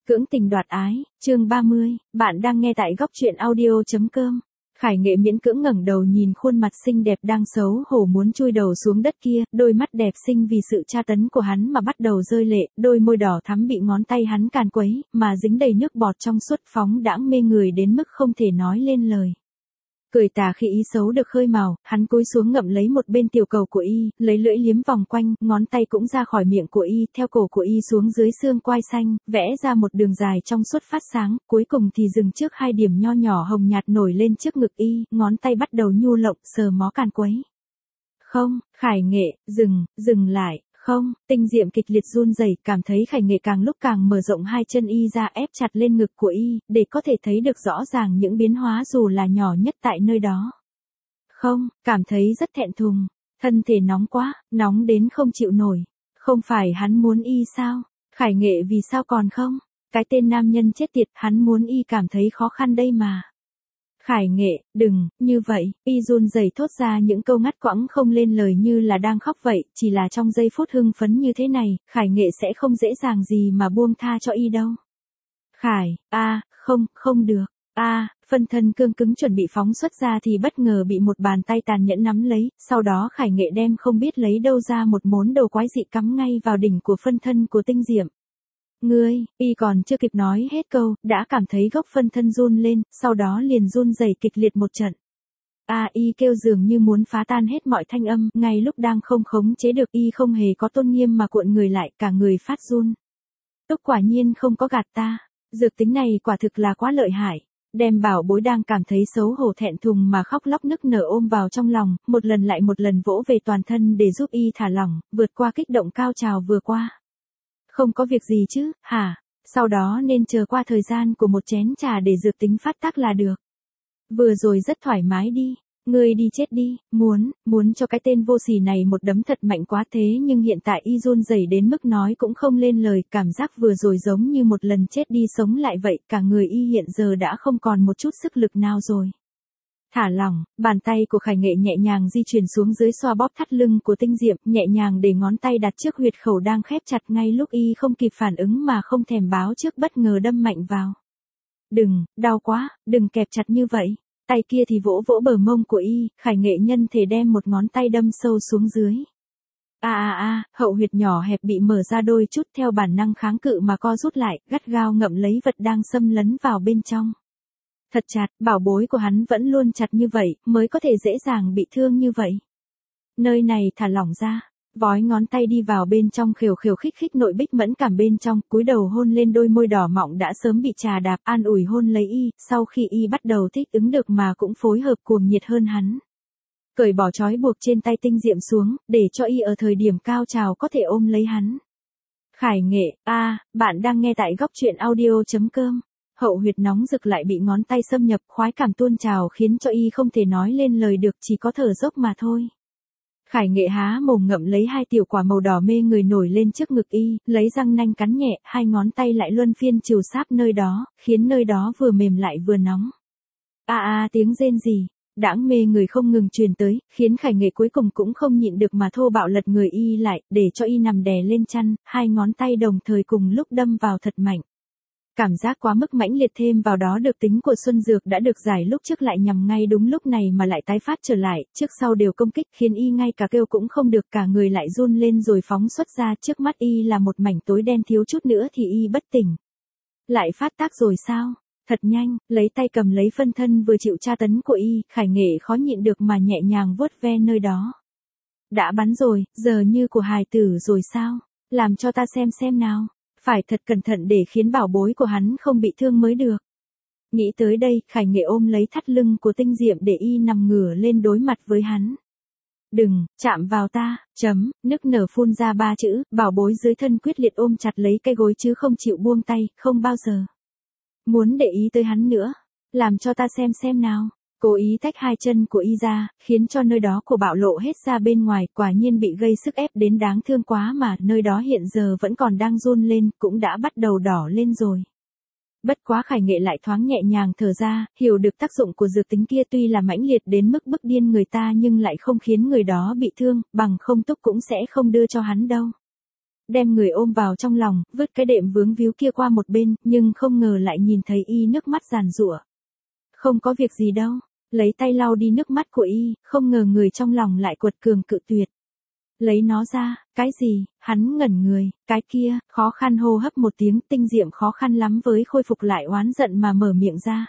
Cưỡng tình đoạt ái, chương 30, bạn đang nghe tại góc truyện audio.com. Khải Nghệ miễn cưỡng ngẩng đầu nhìn khuôn mặt xinh đẹp đang xấu hổ muốn chui đầu xuống đất kia, đôi mắt đẹp xinh vì sự tra tấn của hắn mà bắt đầu rơi lệ, đôi môi đỏ thắm bị ngón tay hắn càn quấy, mà dính đầy nước bọt trong suốt phóng đãng mê người đến mức không thể nói lên lời. Cười tà khi ý xấu được khơi mào, hắn cúi xuống ngậm lấy một bên tiểu cầu của y, lấy lưỡi liếm vòng quanh, ngón tay cũng ra khỏi miệng của y, theo cổ của y xuống dưới xương quai xanh, vẽ ra một đường dài trong suốt phát sáng, cuối cùng thì dừng trước hai điểm nho nhỏ hồng nhạt nổi lên trước ngực y, ngón tay bắt đầu nhu lộng, sờ mó càn quấy. Không, Khải Nghệ, dừng lại. Không, Tinh Diệm kịch liệt run rẩy, cảm thấy Khải Nghệ càng lúc càng mở rộng hai chân y ra ép chặt lên ngực của y, để có thể thấy được rõ ràng những biến hóa dù là nhỏ nhất tại nơi đó. Không, cảm thấy rất thẹn thùng, thân thể nóng quá, nóng đến không chịu nổi. Không phải hắn muốn y sao? Khải Nghệ vì sao còn không? Cái tên nam nhân chết tiệt, hắn muốn y cảm thấy khó khăn đây mà. Khải Nghệ, đừng, như vậy, y run rẩy thốt ra những câu ngắt quãng không lên lời như là đang khóc vậy, chỉ là trong giây phút hưng phấn như thế này, Khải Nghệ sẽ không dễ dàng gì mà buông tha cho y đâu. Không được, phân thân cương cứng chuẩn bị phóng xuất ra thì bất ngờ bị một bàn tay tàn nhẫn nắm lấy, sau đó Khải Nghệ đem không biết lấy đâu ra một món đồ quái dị cắm ngay vào đỉnh của phân thân của Tinh Diệm. Y còn chưa kịp nói hết câu, đã cảm thấy gốc phân thân run lên, sau đó liền run rẩy kịch liệt một trận. Y kêu dường như muốn phá tan hết mọi thanh âm, ngay lúc đang không khống chế được y không hề có tôn nghiêm mà cuộn người lại, cả người phát run. Túc quả nhiên không có gạt ta, dược tính này quả thực là quá lợi hại. Đem bảo bối đang cảm thấy xấu hổ thẹn thùng mà khóc lóc nức nở ôm vào trong lòng, một lần lại một lần vỗ về toàn thân để giúp y thả lỏng, vượt qua kích động cao trào vừa qua. Không có việc gì chứ, hả? Sau đó nên chờ qua thời gian của một chén trà để dược tính phát tác là được. Vừa rồi rất thoải mái đi, ngươi đi chết đi, muốn cho cái tên vô sỉ này một đấm thật mạnh quá thế nhưng hiện tại y run rẩy đến mức nói cũng không lên lời, cảm giác vừa rồi giống như một lần chết đi sống lại vậy, cả người y hiện giờ đã không còn một chút sức lực nào rồi. Thả lỏng, bàn tay của Khải Nghệ nhẹ nhàng di chuyển xuống dưới xoa bóp thắt lưng của Tinh Diệm, nhẹ nhàng để ngón tay đặt trước huyệt khẩu đang khép chặt ngay lúc y không kịp phản ứng mà không thèm báo trước bất ngờ đâm mạnh vào. Đừng, đau quá, đừng kẹp chặt như vậy. Tay kia thì vỗ vỗ bờ mông của y, Khải Nghệ nhân thể đem một ngón tay đâm sâu xuống dưới. Hậu huyệt nhỏ hẹp bị mở ra đôi chút theo bản năng kháng cự mà co rút lại, gắt gao ngậm lấy vật đang xâm lấn vào bên trong. Thật chặt, bảo bối của hắn vẫn luôn chặt như vậy, mới có thể dễ dàng bị thương như vậy. Nơi này thả lỏng ra, vói ngón tay đi vào bên trong khều khều khích khích nội bích mẫn cảm bên trong, cúi đầu hôn lên đôi môi đỏ mọng đã sớm bị trà đạp, an ủi hôn lấy y, sau khi y bắt đầu thích ứng được mà cũng phối hợp cuồng nhiệt hơn hắn. Cởi bỏ trói buộc trên tay Tinh Diệm xuống, để cho y ở thời điểm cao trào có thể ôm lấy hắn. Khải Nghệ, bạn đang nghe tại góc truyện audio.com. Hậu huyệt nóng rực lại bị ngón tay xâm nhập, khoái cảm tuôn trào khiến cho y không thể nói lên lời được, chỉ có thở dốc mà thôi. Khải Nghệ há mồm ngậm lấy hai tiểu quả màu đỏ mê người nổi lên trước ngực y, lấy răng nanh cắn nhẹ, hai ngón tay lại luân phiên trìu sáp nơi đó, khiến nơi đó vừa mềm lại vừa nóng. Tiếng rên rỉ, đãng mê người không ngừng truyền tới, khiến Khải Nghệ cuối cùng cũng không nhịn được mà thô bạo lật người y lại, để cho y nằm đè lên chăn, hai ngón tay đồng thời cùng lúc đâm vào thật mạnh. Cảm giác quá mức mãnh liệt thêm vào đó được tính của Xuân Dược đã được giải lúc trước lại nhằm ngay đúng lúc này mà lại tái phát trở lại, trước sau đều công kích khiến y ngay cả kêu cũng không được, cả người lại run lên rồi phóng xuất ra, trước mắt y là một mảnh tối đen, thiếu chút nữa thì y bất tỉnh. Lại phát tác rồi sao? Thật nhanh, lấy tay cầm lấy phân thân vừa chịu tra tấn của y, Khải Nghệ khó nhịn được mà nhẹ nhàng vuốt ve nơi đó. Đã bắn rồi, giờ như của hài tử rồi sao? Làm cho ta xem nào. Phải thật cẩn thận để khiến bảo bối của hắn không bị thương mới được. Nghĩ tới đây, Khải Nghệ ôm lấy thắt lưng của Tinh Diệm để y nằm ngửa lên đối mặt với hắn. Đừng, chạm vào ta, nức nở phun ra ba chữ, bảo bối dưới thân quyết liệt ôm chặt lấy cái gối chứ không chịu buông tay, không bao giờ. Muốn để ý tới hắn nữa, làm cho ta xem nào. Cố ý tách hai chân của y ra, khiến cho nơi đó của bạo lộ hết ra bên ngoài, quả nhiên bị gây sức ép đến đáng thương quá mà, nơi đó hiện giờ vẫn còn đang run lên, cũng đã bắt đầu đỏ lên rồi. Bất quá Khải Nghệ lại thoáng nhẹ nhàng thở ra, hiểu được tác dụng của dược tính kia tuy là mãnh liệt đến mức bức điên người ta nhưng lại không khiến người đó bị thương, bằng không Túc cũng sẽ không đưa cho hắn đâu. đem người ôm vào trong lòng, vứt cái đệm vướng víu kia qua một bên, nhưng không ngờ lại nhìn thấy y nước mắt giàn giụa. Không có việc gì đâu, lấy tay lau đi nước mắt của y, không ngờ người trong lòng lại quật cường cự tuyệt. Lấy nó ra, cái gì, hắn ngẩn người, cái kia, khó khăn hô hấp một tiếng, Tinh Diệm khó khăn lắm với khôi phục lại oán giận mà mở miệng ra.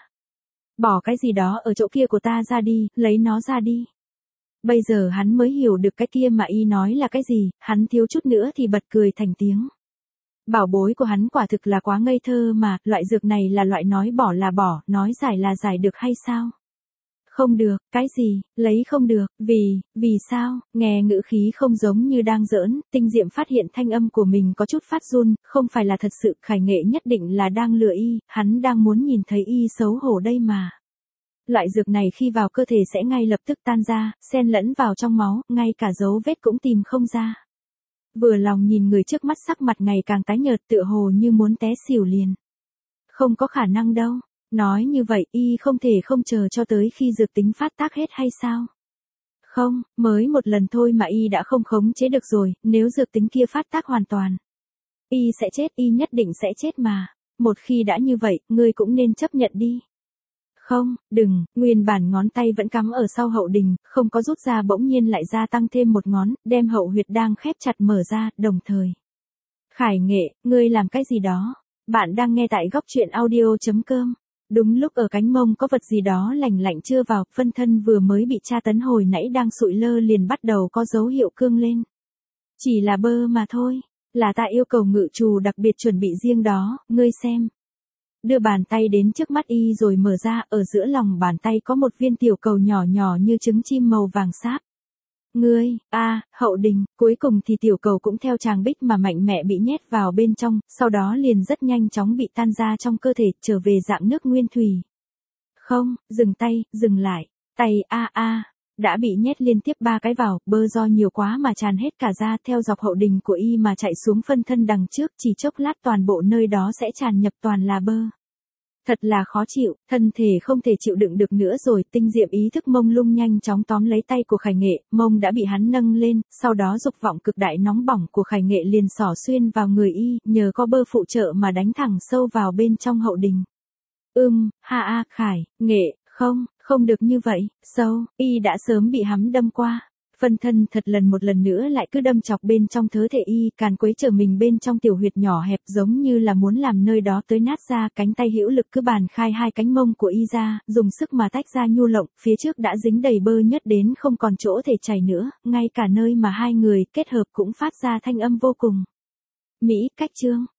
Bỏ cái gì đó ở chỗ kia của ta ra đi, lấy nó ra đi. Bây giờ hắn mới hiểu được cái kia mà y nói là cái gì, hắn thiếu chút nữa thì bật cười thành tiếng. Bảo bối của hắn quả thực là quá ngây thơ mà, loại dược này là loại nói bỏ là bỏ, nói giải là giải được hay sao? Không được, cái gì, lấy không được, vì sao, nghe ngữ khí không giống như đang giỡn, Tinh Diệm phát hiện thanh âm của mình có chút phát run, không phải là thật sự, Khải Nghệ nhất định là đang lừa y, hắn đang muốn nhìn thấy y xấu hổ đây mà. Loại dược này khi vào cơ thể sẽ ngay lập tức tan ra, xen lẫn vào trong máu, ngay cả dấu vết cũng tìm không ra. Vừa lòng nhìn người trước mắt sắc mặt ngày càng tái nhợt tựa hồ như muốn té xỉu liền. Không có khả năng đâu. Nói như vậy y không thể không chờ cho tới khi dược tính phát tác hết hay sao? Không, mới một lần thôi mà y đã không khống chế được rồi, nếu dược tính kia phát tác hoàn toàn. Y sẽ chết, y nhất định sẽ chết mà. Một khi đã như vậy, ngươi cũng nên chấp nhận đi. Không, đừng, nguyên bản ngón tay vẫn cắm ở sau hậu đình, không có rút ra bỗng nhiên lại gia tăng thêm một ngón, đem hậu huyệt đang khép chặt mở ra, đồng thời. Khải Nghệ, ngươi làm cái gì đó? Bạn đang nghe tại góc truyện audio.com. Đúng lúc ở cánh mông có vật gì đó lành lạnh chưa vào, phân thân vừa mới bị tra tấn hồi nãy đang sụi lơ liền bắt đầu có dấu hiệu cương lên. Chỉ là bơ mà thôi, là ta yêu cầu ngự trù đặc biệt chuẩn bị riêng đó, ngươi xem. Đưa bàn tay đến trước mắt y rồi mở ra, ở giữa lòng bàn tay có một viên tiểu cầu nhỏ nhỏ như trứng chim màu vàng sáp. Ngươi, hậu đình, cuối cùng thì tiểu cầu cũng theo tràng bích mà mạnh mẽ bị nhét vào bên trong, sau đó liền rất nhanh chóng bị tan ra trong cơ thể, trở về dạng nước nguyên thủy. Không, dừng tay, dừng lại, tay đã bị nhét liên tiếp 3 cái vào, bơ do nhiều quá mà tràn hết cả ra theo dọc hậu đình của y mà chạy xuống phân thân đằng trước, chỉ chốc lát toàn bộ nơi đó sẽ tràn nhập toàn là bơ. Thật là khó chịu, thân thể không thể chịu đựng được nữa rồi, Tinh Diệm ý thức mông lung nhanh chóng tóm lấy tay của Khải Nghệ, mông đã bị hắn nâng lên, sau đó dục vọng cực đại nóng bỏng của Khải Nghệ liền xỏ xuyên vào người y, nhờ có bơ phụ trợ mà đánh thẳng sâu vào bên trong hậu đình. Khải Nghệ, không được như vậy, sâu, y đã sớm bị hắn đâm qua. Phân thân thật một lần nữa lại cứ đâm chọc bên trong thớ thể y, càn quấy trở mình bên trong tiểu huyệt nhỏ hẹp giống như là muốn làm nơi đó tới nát ra, cánh tay hữu lực cứ bàn khai hai cánh mông của y ra, dùng sức mà tách ra nhu lộng, phía trước đã dính đầy bơ nhất đến không còn chỗ thể chảy nữa, ngay cả nơi mà hai người kết hợp cũng phát ra thanh âm vô cùng. Mỹ cách chương.